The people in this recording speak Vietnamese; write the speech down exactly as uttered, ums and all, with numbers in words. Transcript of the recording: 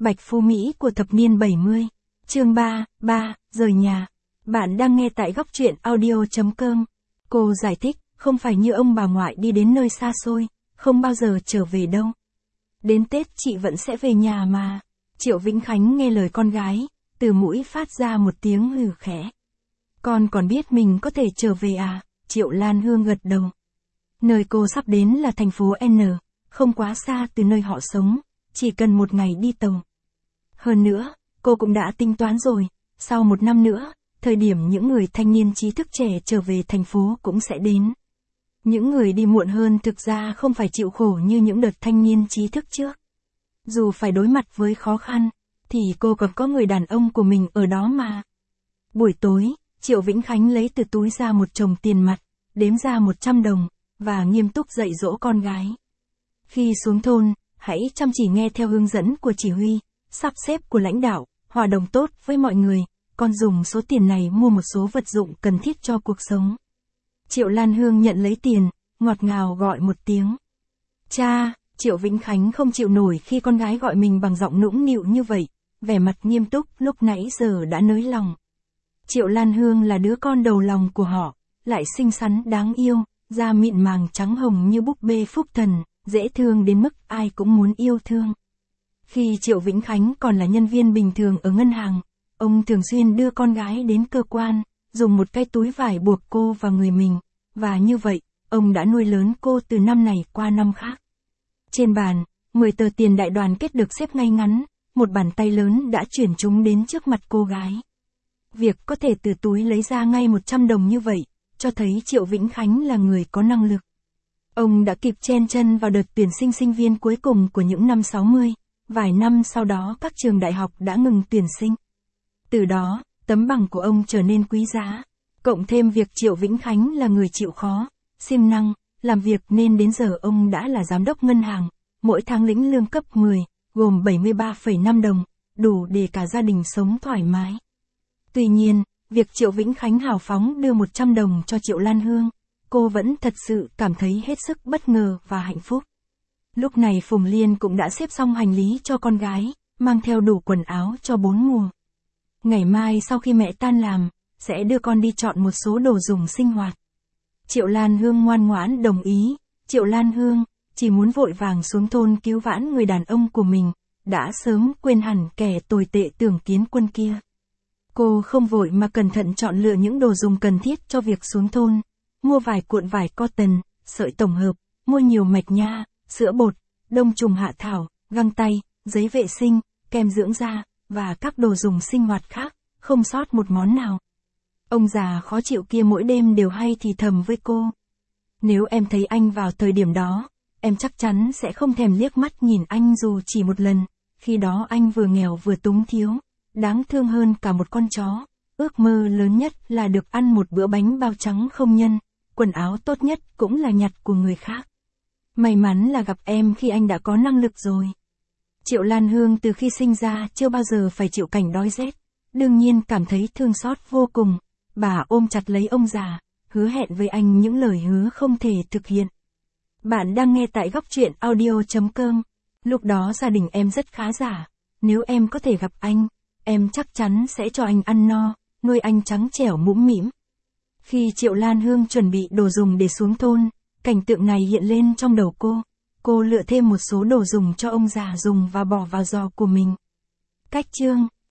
Bạch Phú Mỹ của thập niên bảy mươi. Chương ba, ba, rời nhà. Bạn đang nghe tại góc truyện audio.com. Cô giải thích, không phải như ông bà ngoại đi đến nơi xa xôi, không bao giờ trở về đâu. Đến Tết chị vẫn sẽ về nhà mà. Triệu Vĩnh Khánh nghe lời con gái, từ mũi phát ra một tiếng hừ khẽ. Con còn biết mình có thể trở về à? Triệu Lan Hương gật đầu. Nơi cô sắp đến là thành phố N, không quá xa từ nơi họ sống, chỉ cần một ngày đi tàu. Hơn nữa, cô cũng đã tính toán rồi, sau một năm nữa, thời điểm những người thanh niên trí thức trẻ trở về thành phố cũng sẽ đến. Những người đi muộn hơn thực ra không phải chịu khổ như những đợt thanh niên trí thức trước. Dù phải đối mặt với khó khăn, thì cô còn có người đàn ông của mình ở đó mà. Buổi tối, Triệu Vĩnh Khánh lấy từ túi ra một chồng tiền mặt, đếm ra một trăm đồng, và nghiêm túc dạy dỗ con gái. Khi xuống thôn, hãy chăm chỉ nghe theo hướng dẫn của chỉ huy, sắp xếp của lãnh đạo, hòa đồng tốt với mọi người, con dùng số tiền này mua một số vật dụng cần thiết cho cuộc sống. Triệu Lan Hương nhận lấy tiền, ngọt ngào gọi một tiếng. Cha! Triệu Vĩnh Khánh không chịu nổi khi con gái gọi mình bằng giọng nũng nịu như vậy, vẻ mặt nghiêm túc lúc nãy giờ đã nới lòng. Triệu Lan Hương là đứa con đầu lòng của họ, lại xinh xắn đáng yêu, da mịn màng trắng hồng như búp bê phúc thần, dễ thương đến mức ai cũng muốn yêu thương. Khi Triệu Vĩnh Khánh còn là nhân viên bình thường ở ngân hàng, ông thường xuyên đưa con gái đến cơ quan, dùng một cái túi vải buộc cô vào người mình, và như vậy, ông đã nuôi lớn cô từ năm này qua năm khác. Trên bàn, mười tờ tiền đại đoàn kết được xếp ngay ngắn, một bàn tay lớn đã chuyển chúng đến trước mặt cô gái. Việc có thể từ túi lấy ra ngay một trăm đồng như vậy, cho thấy Triệu Vĩnh Khánh là người có năng lực. Ông đã kịp chen chân vào đợt tuyển sinh sinh viên cuối cùng của những năm sáu mươi, vài năm sau đó các trường đại học đã ngừng tuyển sinh. Từ đó, tấm bằng của ông trở nên quý giá, cộng thêm việc Triệu Vĩnh Khánh là người chịu khó, siêng năng, làm việc nên đến giờ ông đã là giám đốc ngân hàng, mỗi tháng lĩnh lương cấp mười, gồm bảy mươi ba phẩy năm đồng, đủ để cả gia đình sống thoải mái. Tuy nhiên, việc Triệu Vĩnh Khánh hào phóng đưa một trăm đồng cho Triệu Lan Hương, cô vẫn thật sự cảm thấy hết sức bất ngờ và hạnh phúc. Lúc này Phùng Liên cũng đã xếp xong hành lý cho con gái, mang theo đủ quần áo cho bốn mùa. Ngày mai sau khi mẹ tan làm, sẽ đưa con đi chọn một số đồ dùng sinh hoạt. Triệu Lan Hương ngoan ngoãn đồng ý. Triệu Lan Hương chỉ muốn vội vàng xuống thôn cứu vãn người đàn ông của mình, đã sớm quên hẳn kẻ tồi tệ Tưởng Kiến Quân kia. Cô không vội mà cẩn thận chọn lựa những đồ dùng cần thiết cho việc xuống thôn, mua vài cuộn vải cotton, sợi tổng hợp, mua nhiều mạch nha, sữa bột, đông trùng hạ thảo, găng tay, giấy vệ sinh, kem dưỡng da, và các đồ dùng sinh hoạt khác, không sót một món nào. Ông già khó chịu kia mỗi đêm đều hay thì thầm với cô. Nếu em thấy anh vào thời điểm đó, em chắc chắn sẽ không thèm liếc mắt nhìn anh dù chỉ một lần, khi đó anh vừa nghèo vừa túng thiếu, đáng thương hơn cả một con chó. Ước mơ lớn nhất là được ăn một bữa bánh bao trắng không nhân, quần áo tốt nhất cũng là nhặt của người khác. May mắn là gặp em khi anh đã có năng lực rồi. Triệu Lan Hương từ khi sinh ra chưa bao giờ phải chịu cảnh đói rét, đương nhiên cảm thấy thương xót vô cùng. Bà ôm chặt lấy ông già, hứa hẹn với anh những lời hứa không thể thực hiện. Bạn đang nghe tại góc truyện audio.com. Lúc đó gia đình em rất khá giả, nếu em có thể gặp anh, em chắc chắn sẽ cho anh ăn no, nuôi anh trắng trẻo mũm mĩm. Khi Triệu Lan Hương chuẩn bị đồ dùng để xuống thôn, cảnh tượng này hiện lên trong đầu cô. Cô lựa thêm một số đồ dùng cho ông già dùng và bỏ vào giò của mình. Cách chương